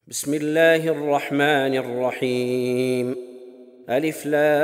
بسم الله الرحمن الرحيم. ألف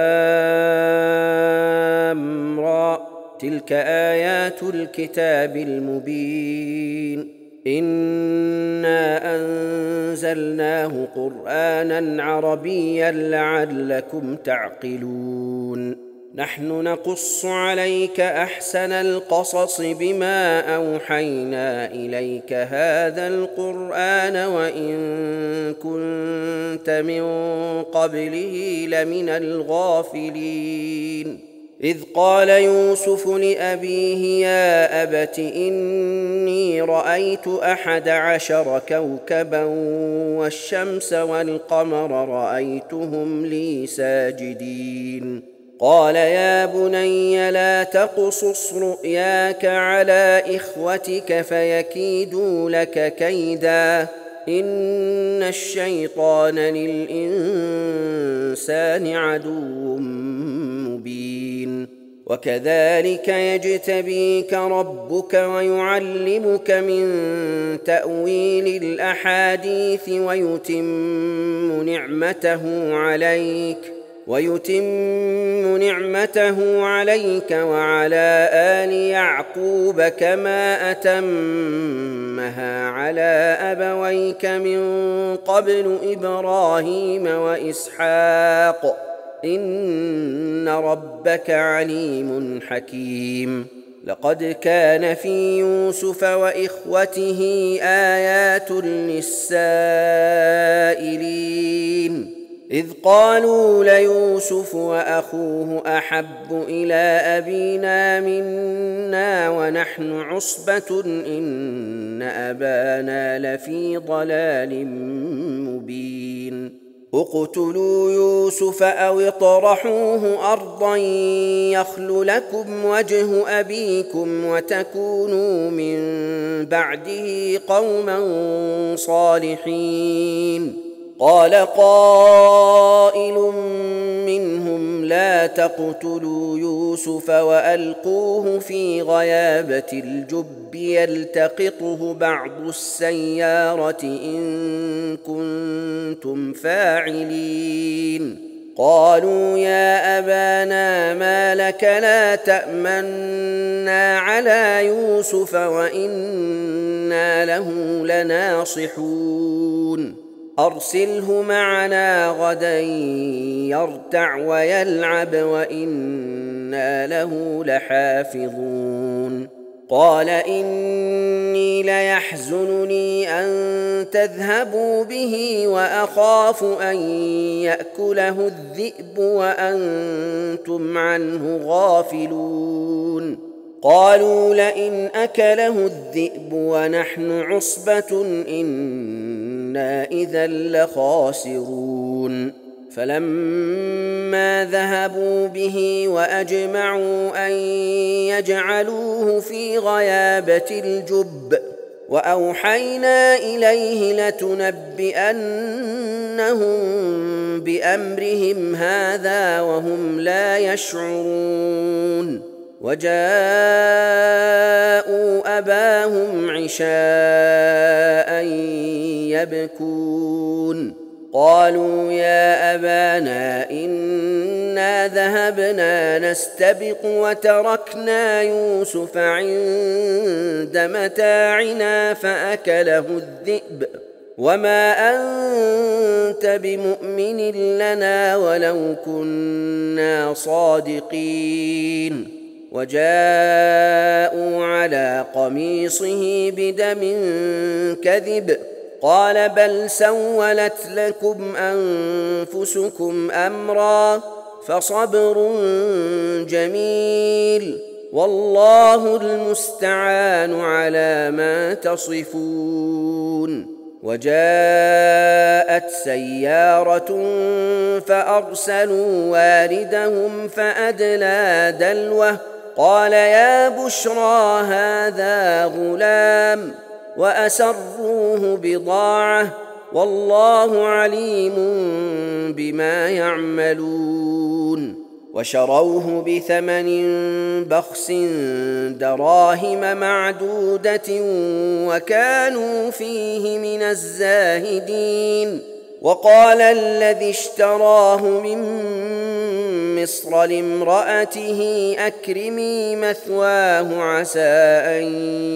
لام را، تلك آيات الكتاب المبين. إنا أنزلناه قرآنا عربيا لعلكم تعقلون. نحن نقص عليك أحسن القصص بما أوحينا إليك هذا القرآن وإن كنت من قبله لمن الغافلين. إذ قال يوسف لأبيه يا أبت إني رأيت 11 كوكبا والشمس والقمر رأيتهم لي ساجدين. قال يا بني لا تقصص رؤياك على إخوتك فيكيدوا لك كيدا إن الشيطان للإنسان عدو مبين. وكذلك يجتبيك ربك ويعلمك من تأويل الأحاديث ويتم نعمته عليك وعلى آل يعقوب كما أتمها على أبويك من قبل إبراهيم وإسحاق إن ربك عليم حكيم. لقد كان في يوسف وإخوته آيات للسائلين إذ قالوا ليوسف وأخوه أحب إلى أبينا منا ونحن عصبة إن أبانا لفي ضلال مبين. اقتلوا يوسف أو اطرحوه أرضا يخل لكم وجه أبيكم وتكونوا من بعده قوما صالحين. قال قائل منهم لا تقتلوا يوسف وألقوه في غيابة الجب يلتقطه بعض السيارة إن كنتم فاعلين. قالوا يا أبانا ما لك لا تأمنا على يوسف وإنا له لناصحون. أرسله معنا غدا يرتع ويلعب وإنا له لحافظون. قال إني ليحزنني أن تذهبوا به وأخاف أن يأكله الذئب وأنتم عنه غافلون. قالوا لئن أكله الذئب ونحن عصبة إنا إذا لخاسرون. فلما ذهبوا به وأجمعوا أن يجعلوه في غيابة الجب وأوحينا إليه لتنبئنهم بأمرهم هذا وهم لا يشعرون. وجاءوا أباهم عشاء يبكون. قالوا يا أبانا إنا ذهبنا نستبق وتركنا يوسف عند متاعنا فأكله الذئب وما أنت بمؤمن لنا ولو كنا صادقين. وجاءوا على قميصه بدم كذب قال بل سولت لكم أنفسكم أمرا فصبر جميل والله المستعان على ما تصفون. وجاءت سيارة فأرسلوا واردهم فأدلى دلوه قال يا بشرى هذا غلام وأسروه بضاعة والله عليم بما يعملون. وشروه بثمن بخس دراهم معدودة وكانوا فيه من الزاهدين. وقال الذي اشتراه من مصر لامرأته أكرمي مثواه عسى أن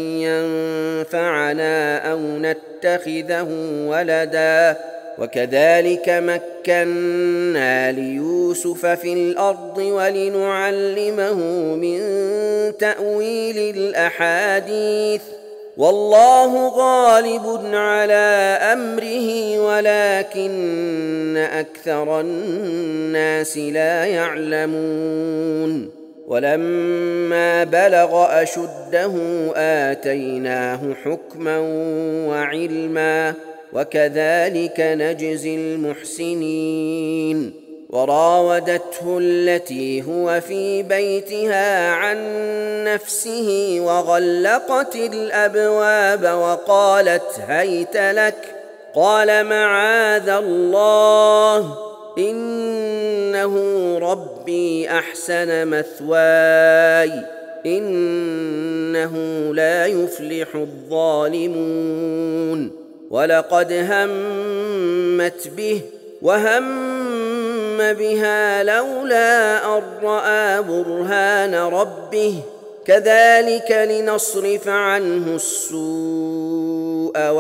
ينفعنا أو نتخذه ولدا وكذلك مكنا ليوسف في الأرض ولنعلمه من تأويل الأحاديث والله غالب على أمره ولكن أكثر الناس لا يعلمون. ولما بلغ أشده آتيناه حكما وعلما وكذلك نجزي المحسنين. وراودته التي هو في بيتها عن نفسه وغلقت الأبواب وقالت هيت لك قال معاذ الله إنه ربي أحسن مثواي إنه لا يفلح الظالمون. ولقد همت به وهم بها لولا أن رأى برهان ربه كذلك لنصرف عنه السوء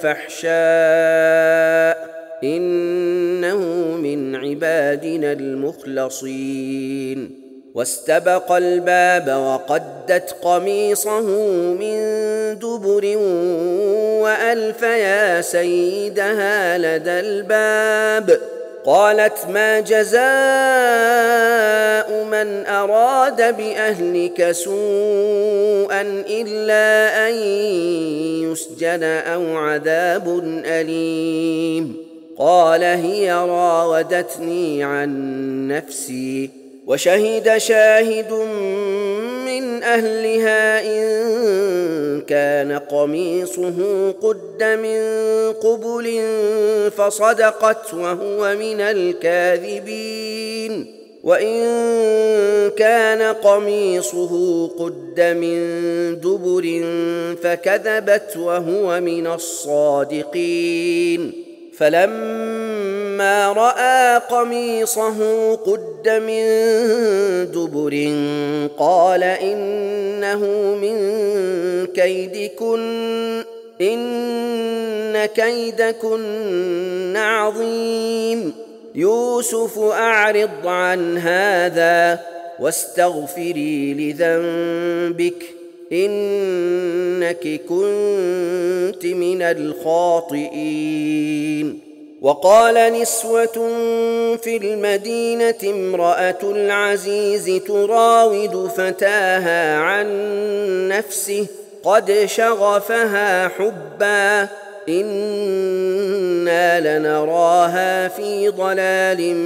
والفحشاء إنه من عبادنا المخلصين. واستبق الباب وقدت قميصه من دبر وألف يا سيدها لدى الباب قالت ما جزاء من أراد بأهلك سوءا إلا أن يسجن أو عذاب أليم. قال هي راودتني عن نفسي وشهد شاهد من أهلها إن كان قميصه قد من قبل فصدقت وهو من الكاذبين وإن كان قميصه قد من دبر فكذبت وهو من الصادقين. فلما رأى قميصه قد من دبر قال إنه من كيدكن إن كيدكن عظيم. يوسف أعرض عن هذا واستغفري لذنبك إنك كنت من الخاطئين. وقال نسوة في المدينة امرأة العزيز تراود فتاها عن نفسه قد شغفها حبا إنا لنراها في ضلال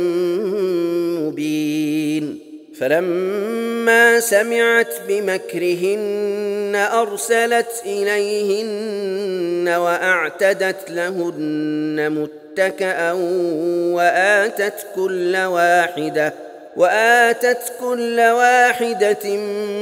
مبين. فلما سمعت بمكرهن أرسلت إليهن وأعتدت لهن متكأ وآتت كل واحدة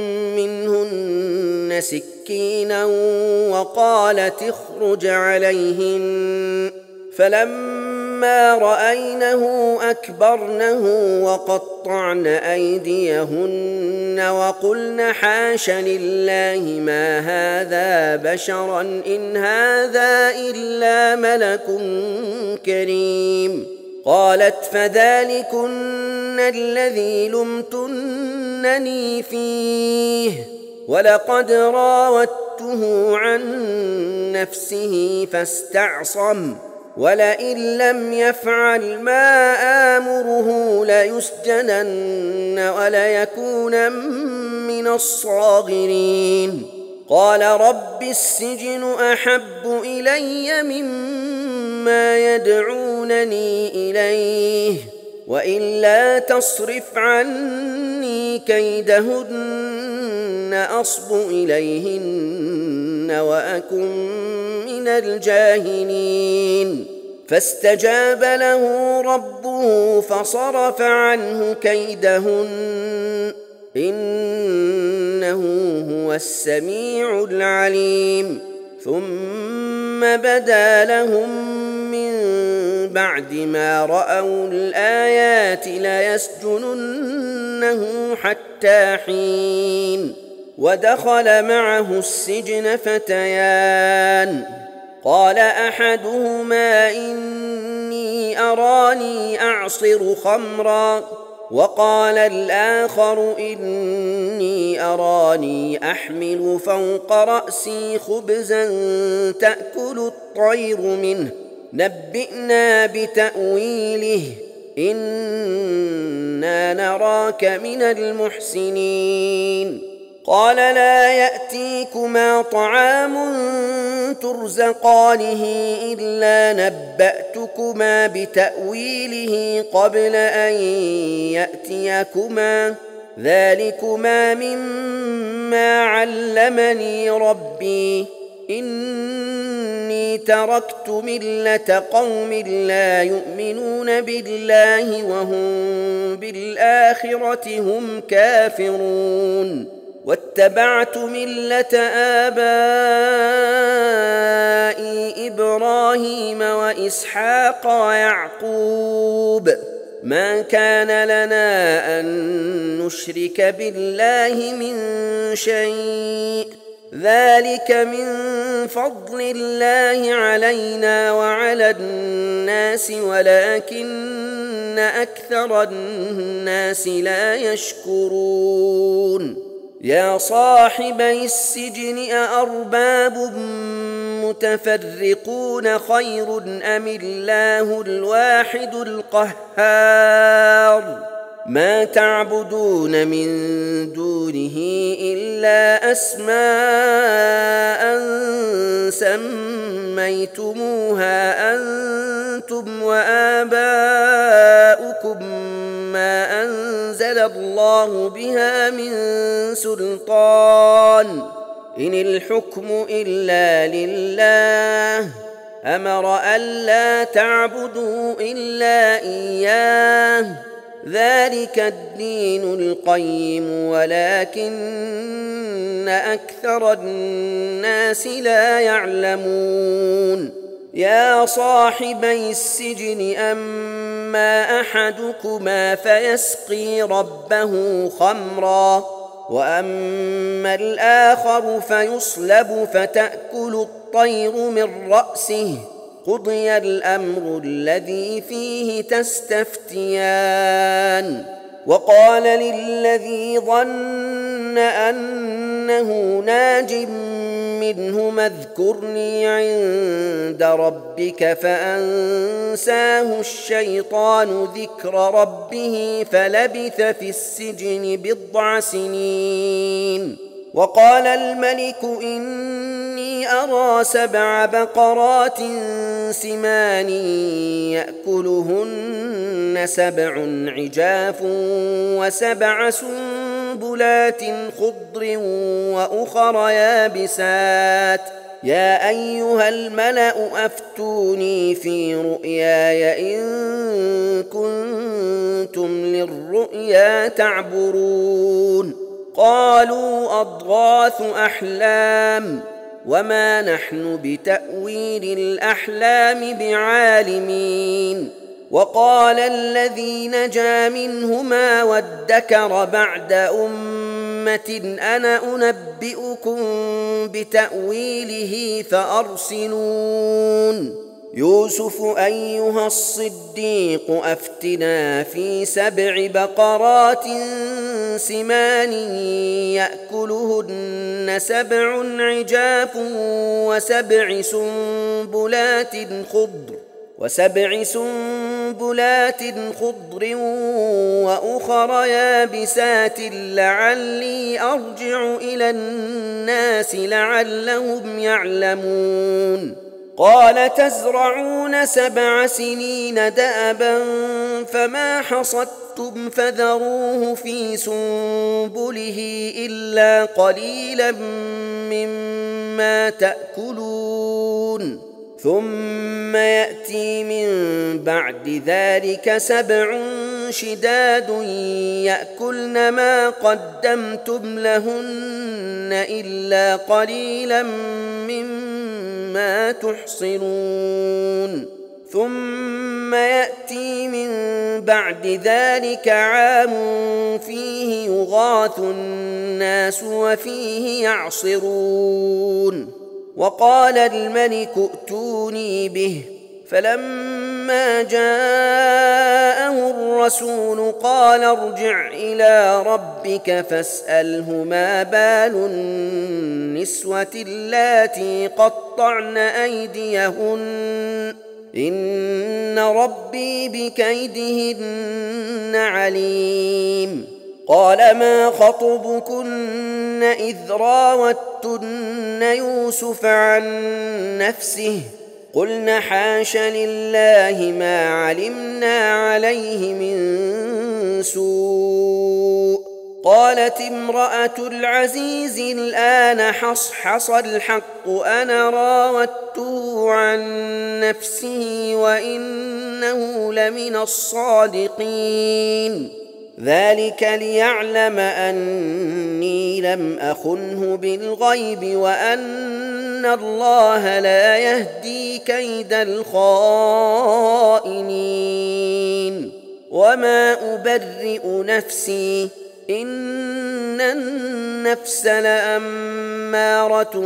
منهن سكينا وقالت اخرج عليهن. فلما رأينه أكبرنه وقطعن أيديهن وقلن حاش لله ما هذا بشرا إن هذا إلا ملك كريم. قالت فذلكن الذي لمتنني فيه ولقد راودته عن نفسه فاستعصم ولئن لم يفعل ما آمره ليسجنن وليكون من الصاغرين. قال رب السجن أحب إلي مما يدعونني إليه وإلا تصرف عني كيدهن أصب إليهن وأكن من الجاهلين. فاستجاب له ربه فصرف عنه كيدهن إنه هو السميع العليم ثم بدا لهم من بعد ما رأوا الآيات ليسجننه حتى حين ودخل معه السجن فتيان قال أحدهما إني أراني أعصر خمرا وقال الآخر إني أراني أحمل فوق رأسي خبزا تأكل الطير منه نبئنا بتأويله إنا نراك من المحسنين قال لا يأتيكما طعام ترزقانه إلا نبأتكما بتأويله قبل أن يأتيكما ذلكما مما علمني ربي إني تركت ملة قوم لا يؤمنون بالله وهم بالآخرة هم كافرون واتبعت ملة آبائي إبراهيم وإسحاق ويعقوب ما كان لنا أن نشرك بالله من شيء ذلك من فضل الله علينا وعلى الناس ولكن أكثر الناس لا يشكرون يا صاحبي السجن أأرباب متفرقون خير أم الله الواحد القهار ما تعبدون من دونه إلا أسماء سميتموها أنتم وآباؤكم ما أنزل الله بها من سلطان إن الحكم إلا لله أمر ألا تعبدوا إلا إياه ذلك الدين القيم ولكن أكثر الناس لا يعلمون يا صاحبي السجن أما أحدكما فيسقي ربه خمرا وأما الآخر فيصلب فتأكل الطير من رأسه قضي الأمر الذي فيه تستفتيان وقال للذي ظن أنه ناج منهما اذكرني عند ربك فأنساه الشيطان ذكر ربه فلبث في السجن 9 سنين وقال الملك إني أرى 7 بقرات سمان يأكلهن 7 عجاف و7 سنبلات خضر وأخر يابسات يا أيها الملأ أفتوني في رؤياي إن كنتم للرؤيا تعبرون قالوا أضغاث أحلام وما نحن بتأويل الأحلام بعالمين وقال الذي نجا منهما وادكر بعد أمة أنا أنبئكم بتأويله فأرسلون يوسف أيها الصديق أفتنا في 7 بقرات سمان يأكلهن 7 عجاف و7 سنبلات خضر وأخر يابسات لعلي أرجع إلى الناس لعلهم يعلمون قال تزرعون 7 سنين دأبا فما حصدتم فذروه في سنبله إلا قليلا مما تأكلون ثم يأتي من بعد ذلك 7 شداد يأكلن ما قدمتم لهن إلا قليلا مما تحصنون ثم يأتي من بعد ذلك عام فيه يغاث الناس وفيه يعصرون وقال الملك ائتوني به فلما جاءه الرسول قال ارجع إلى ربك فاسأله ما بال النسوة اللاتي قطعن أيديهن إن ربي بكيدهن عليم قال ما خطبكن إذ راوتن يوسف عن نفسه قلن حاش لله ما علمنا عليه من سوء قالت امرأة العزيز الآن حصحص الحق أنا راودته عن نفسه وإنه لمن الصادقين ذلك ليعلم أني لم أخنه بالغيب وأن الله لا يهدي كيد الخائنين وما أبرئ نفسي إن النفس لأمارة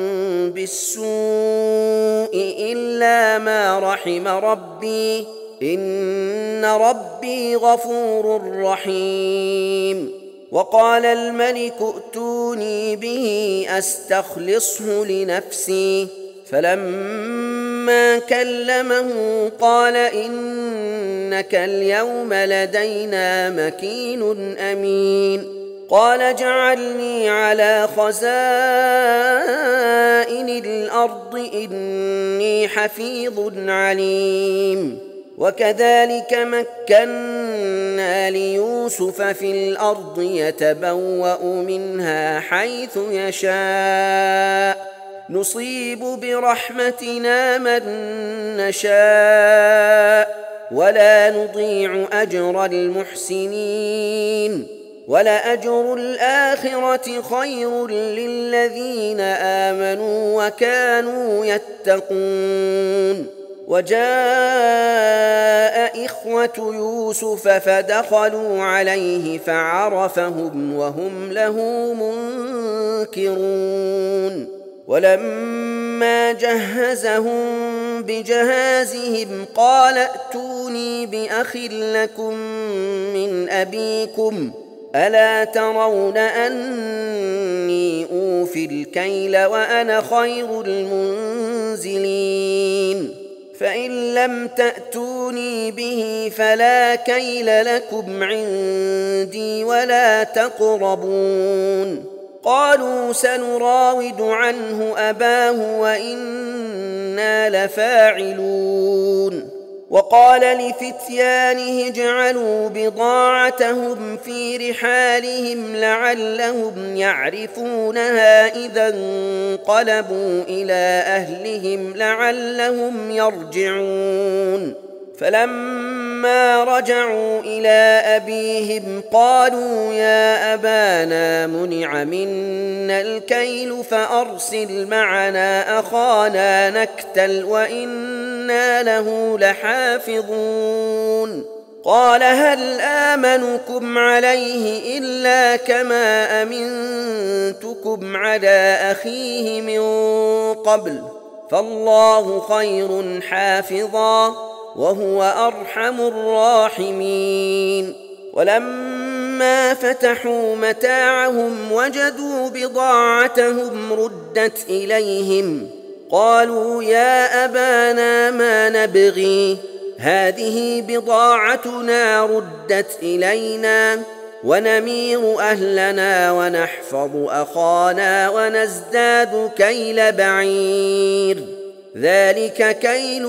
بالسوء إلا ما رحم ربي إن ربي غفور رحيم وقال الملك ائتوني به أستخلصه لنفسي فلما كلمه قال إنك اليوم لدينا مكين أمين قال اجعلني على خزائن الأرض إني حفيظ عليم وكذلك مكنا ليوسف في الأرض يتبوأ منها حيث يشاء نصيب برحمتنا من نشاء ولا نضيع أجر المحسنين ولأجر الآخرة خير للذين آمنوا وكانوا يتقون وجاء إخوة يوسف فدخلوا عليه فعرفهم وهم له منكرون ولما جهزهم بجهازهم قال ائتوني بأخ لكم من أبيكم ألا ترون أني أوفي الكيل وأنا خير المنزلين فإن لم تأتوني به فلا كيل لكم عندي ولا تقربون قالوا سنراود عنه أباه وإنا لفاعلون وقال لفتيانه اجعلوا بضاعتهم في رحالهم لعلهم يعرفونها إذا انقلبوا إلى أهلهم لعلهم يرجعون فلما رجعوا إلى أبيهم قالوا يا أبانا منع منا الكيل فأرسل معنا أخانا نكتل وإنا له لحافظون قال هل آمنكم عليه إلا كما أمنتكم على أخيه من قبل فالله خير حافظا وهو أرحم الراحمين ولما فتحوا متاعهم وجدوا بضاعتهم ردت إليهم قالوا يا أبانا ما نبغي هذه بضاعتنا ردت إلينا ونمير أهلنا ونحفظ أخانا ونزداد كيل بعير ذلك كيل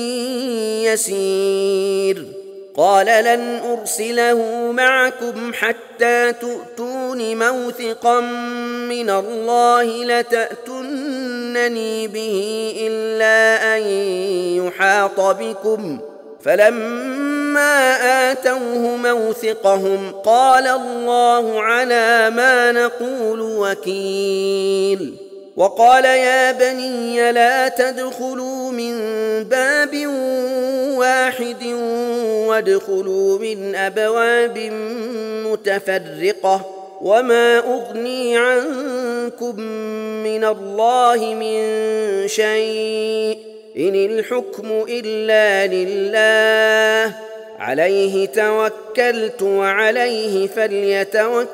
يسير قال لن أرسله معكم حتى تؤتون موثقا من الله لتأتون تأتونني به إلا أن يحاط بكم. فلما آتوه موثقهم قال الله على ما نقول وكيل. وقال يا بني لا تدخلوا من باب واحد وادخلوا من أبواب متفرقة وما أغني عنكم من الله من شيء إن الحكم إلا لله عليه توكلت وعليه فليتوكل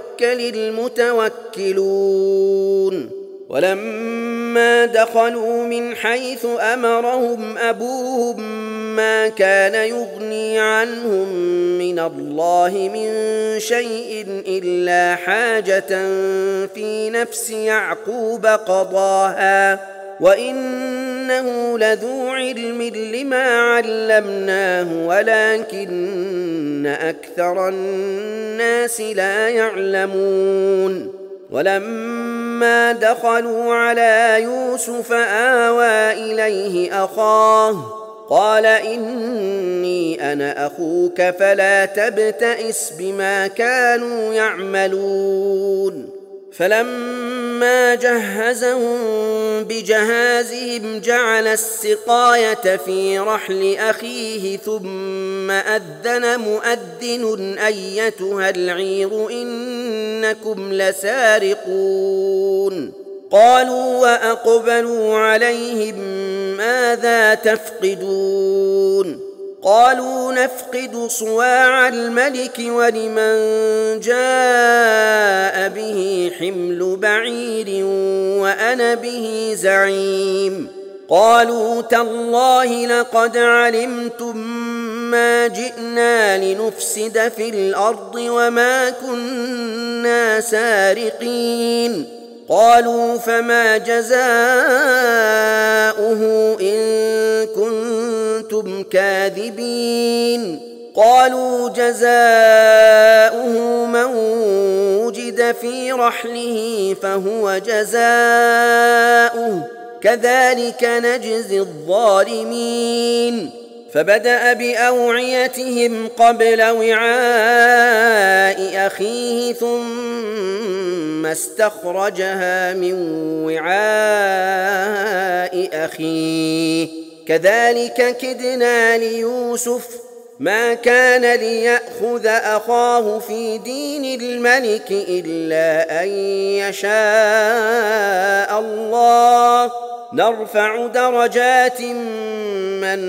المتوكلون. ولما دخلوا من حيث أمرهم أبوهم ما كان يغني عنهم من الله من شيء إلا حاجة في نفس يعقوب قضاها وإنه لذو علم لما علمناه ولكن أكثر الناس لا يعلمون. ولما دخلوا على يوسف آوى إليه أخاه قال إني أنا أخوك فلا تبتئس بما كانوا يعملون. فلما جهزهم بجهازهم جعل السقاية في رحل أخيه ثم أذن مؤذن أيتها العير إنكم لسارقون. قالوا وأقبلوا عليهم ماذا تفقدون؟ قالوا نفقد صواع الملك ولمن جاء به حمل بعير وأنا به زعيم. قالوا تالله لقد علمتم ما جئنا لنفسد في الأرض وما كنا سارقين. قالوا فما جزاؤه إن كنتم كاذبين؟ قالوا جزاؤه من وجد في رحله فهو جزاؤه كذلك نجزي الظالمين. فبدأ بأوعيتهم قبل وعاء أخيه ثم استخرجها من وعاء أخيه كذلك كدنا ليوسف ما كان ليأخذ أخاه في دين الملك إلا أن يشاء الله نرفع درجات من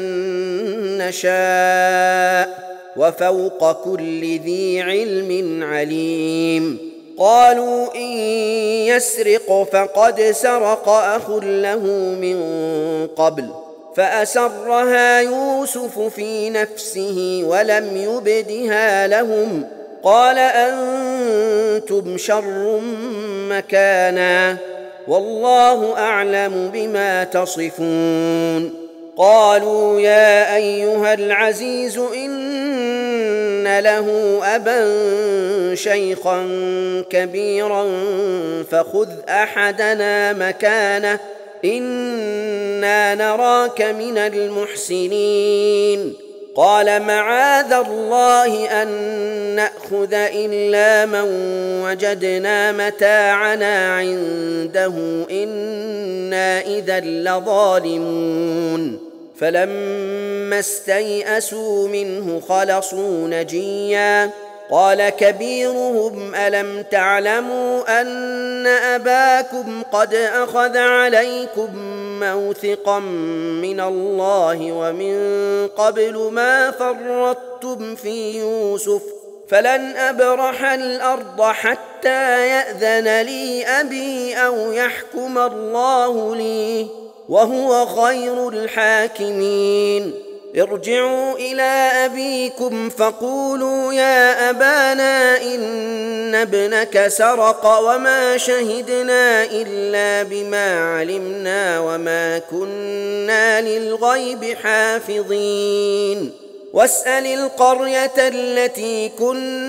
نشاء وفوق كل ذي علم عليم. قالوا إن يسرق فقد سرق أخ له من قبل فأسرها يوسف في نفسه ولم يبدها لهم. قال أنتم شر مكانا والله أعلم بما تصفون. قالوا يا أيها العزيز إن له أبا شيخا كبيرا فخذ أحدنا مكانه إنا نراك من المحسنين. قال معاذ الله أن نأخذ إلا من وجدنا متاعنا عنده إنا إذا لظالمون. فلما استيئسوا منه خلصوا نجيا. قال كبيرهم ألم تعلموا أن أباكم قد أخذ عليكم موثقا من الله ومن قبل ما فرطتم في يوسف فلن أبرح الأرض حتى يأذن لي أبي أو يحكم الله لي وهو خير الحاكمين. ارجعوا إلى أبيكم فقولوا يا أبانا إن ابنك سرق وما شهدنا إلا بما علمنا وما كنا للغيب حافظين. واسأل القرية التي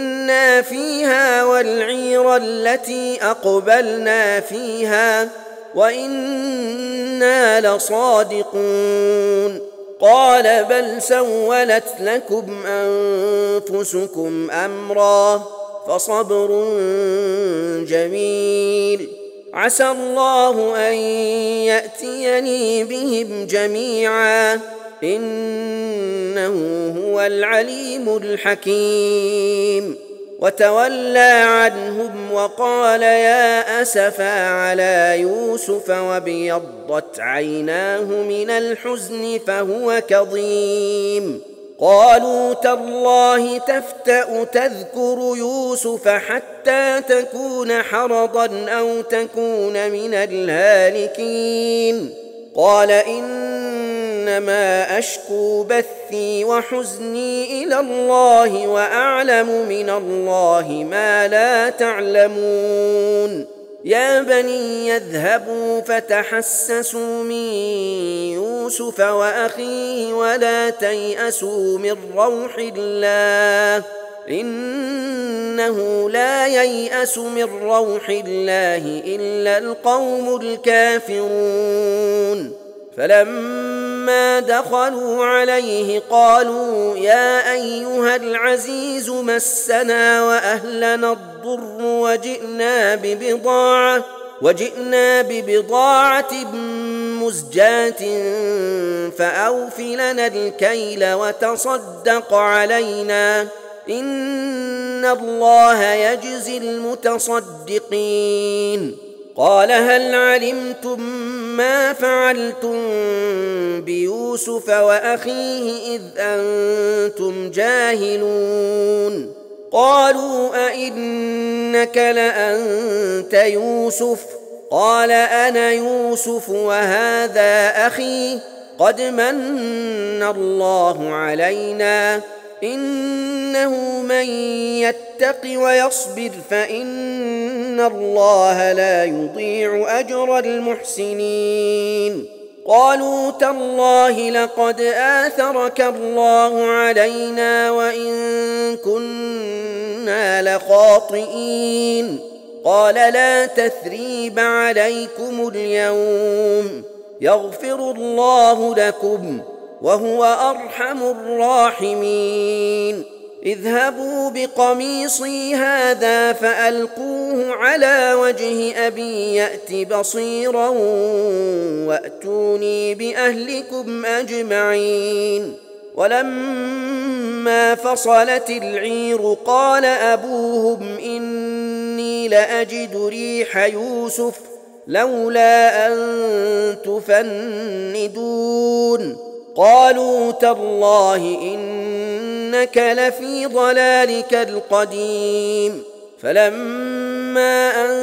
كنا فيها والعير التي أقبلنا فيها وإنا لصادقون. قال بل سولت لكم أنفسكم أمرا فصبر جميل عسى الله أن يأتيني بهم جميعا إنه هو العليم الحكيم. وتولى عنهم وقال يا أسفا على يوسف وابيضت عيناه من الحزن فهو كظيم. قالوا تالله تفتأ تذكر يوسف حتى تكون حرضا أو تكون من الهالكين. قال إنما أشكو بثي وحزني إلى الله وأعلم من الله ما لا تعلمون. يا بني يذهبوا فتحسسوا من يوسف وأخيه ولا تيأسوا من روح الله إنه لا ييأس من روح الله إلا القوم الكافرون. فلما دخلوا عليه قالوا يا أيها العزيز مسنا وأهلنا الضر وجئنا ببضاعة مزجاة فأوف لنا الكيل وتصدق علينا إن الله يجزي المتصدقين. قال هل علمتم ما فعلتم بيوسف وأخيه إذ أنتم جاهلون؟ قالوا أئنك لأنت يوسف؟ قال أنا يوسف وهذا أخي قد من الله علينا إنه من يتق ويصبر فإن الله لا يضيع أجر المحسنين. قالوا تالله لقد آثرك الله علينا وإن كنا لخاطئين. قال لا تثريب عليكم اليوم يغفر الله لكم وهو أرحم الراحمين. اذهبوا بقميصي هذا فألقوه على وجه أبي يأت بصيرا وأتوني بأهلكم أجمعين. ولما فصلت العير قال أبوهم إني لأجد ريح يوسف لولا أن تفندون. قالوا تالله إنك لفي ضلالك القديم. فلما أن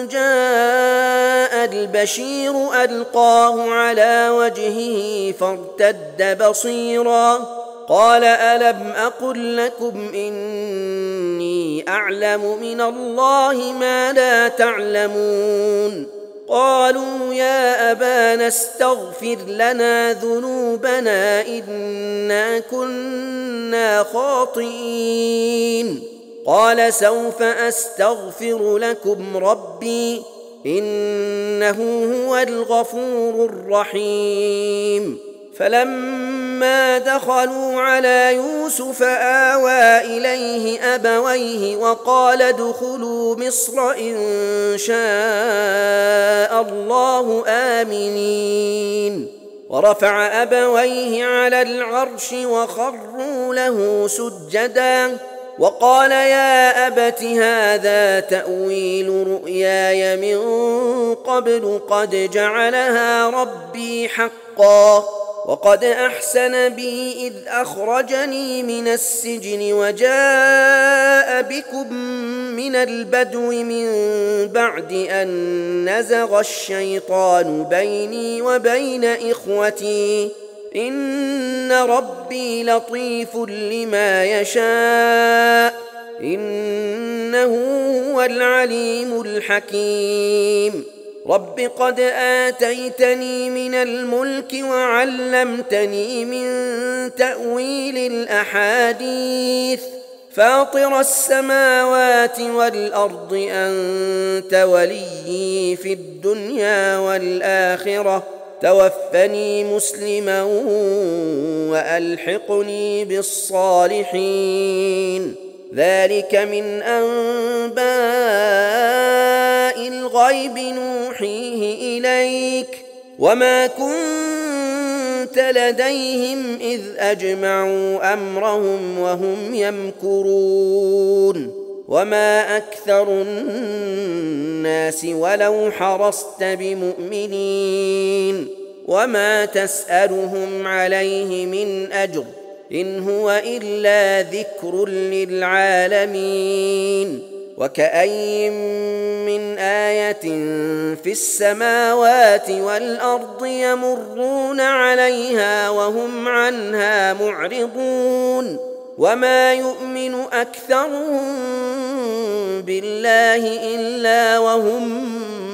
جاء البشير ألقاه على وجهه فارتد بصيرا قال ألم أقل لكم إني أعلم من الله ما لا تعلمون؟ قالوا يا أبانا استغفر لنا ذنوبنا إنا كنا خاطئين. قال سوف أستغفر لكم ربي إنه هو الغفور الرحيم. فلما دخلوا على يوسف آوى إليه أبويه وقال ادخلوا مصر إن شاء الله آمنين. ورفع أبويه على العرش وخروا له سجدا وقال يا أبت هذا تأويل رؤياي من قبل قد جعلها ربي حقا وقد أحسن بي إذ أخرجني من السجن وجاء بكم من البدو من بعد أن نزغ الشيطان بيني وبين إخوتي إن ربي لطيف لما يشاء إنه هو العليم الحكيم. رب قد آتيتني من الملك وعلمتني من تأويل الأحاديث فاطر السماوات والأرض أنت وليي في الدنيا والآخرة توفني مسلما وألحقني بالصالحين ذلك من أنباء الغيب نوحيه إليك وما كنت لديهم إذ أجمعوا أمرهم وهم يمكرون وما أكثر الناس ولو حرصت بمؤمنين وما تسألهم عليه من أجر إن هو إلا ذكر للعالمين وكأي من آية في السماوات والأرض يمرون عليها وهم عنها معرضون وما يؤمن أكثرهم بالله إلا وهم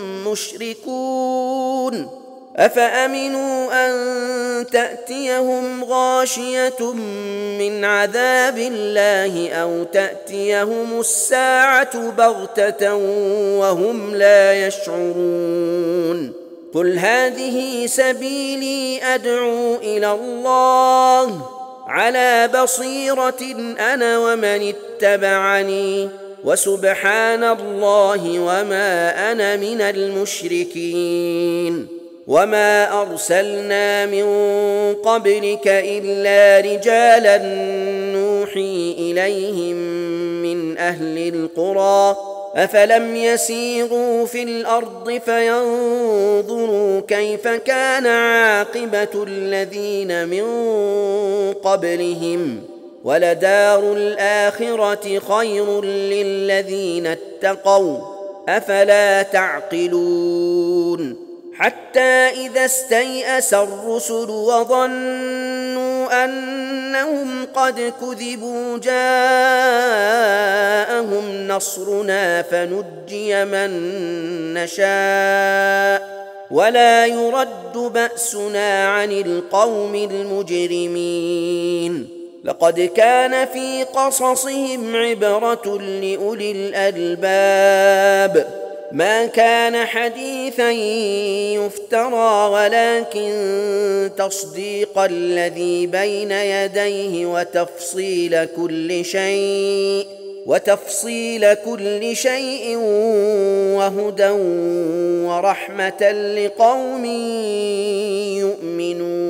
مشركون أفأمنوا أن تأتيهم غاشية من عذاب الله أو تأتيهم الساعة بغتة وهم لا يشعرون قل هذه سبيلي أدعو إلى الله على بصيرة أنا ومن اتبعني وسبحان الله وما أنا من المشركين وما أرسلنا من قبلك إلا رجالا نوحي إليهم من أهل القرى أفلم يسيروا في الأرض فينظروا كيف كان عاقبة الذين من قبلهم ولدار الآخرة خير للذين اتقوا أفلا تعقلون حتى إذا استيأس الرسل وظنوا أنهم قد كذبوا جاءهم نصرنا فنجي من نشاء ولا يرد بأسنا عن القوم المجرمين لقد كان في قصصهم عبرة لأولي الألباب ما كان حديثا يفترى ولكن تصديق الذي بين يديه وتفصيل كل شيء وهدى ورحمة لقوم يؤمنون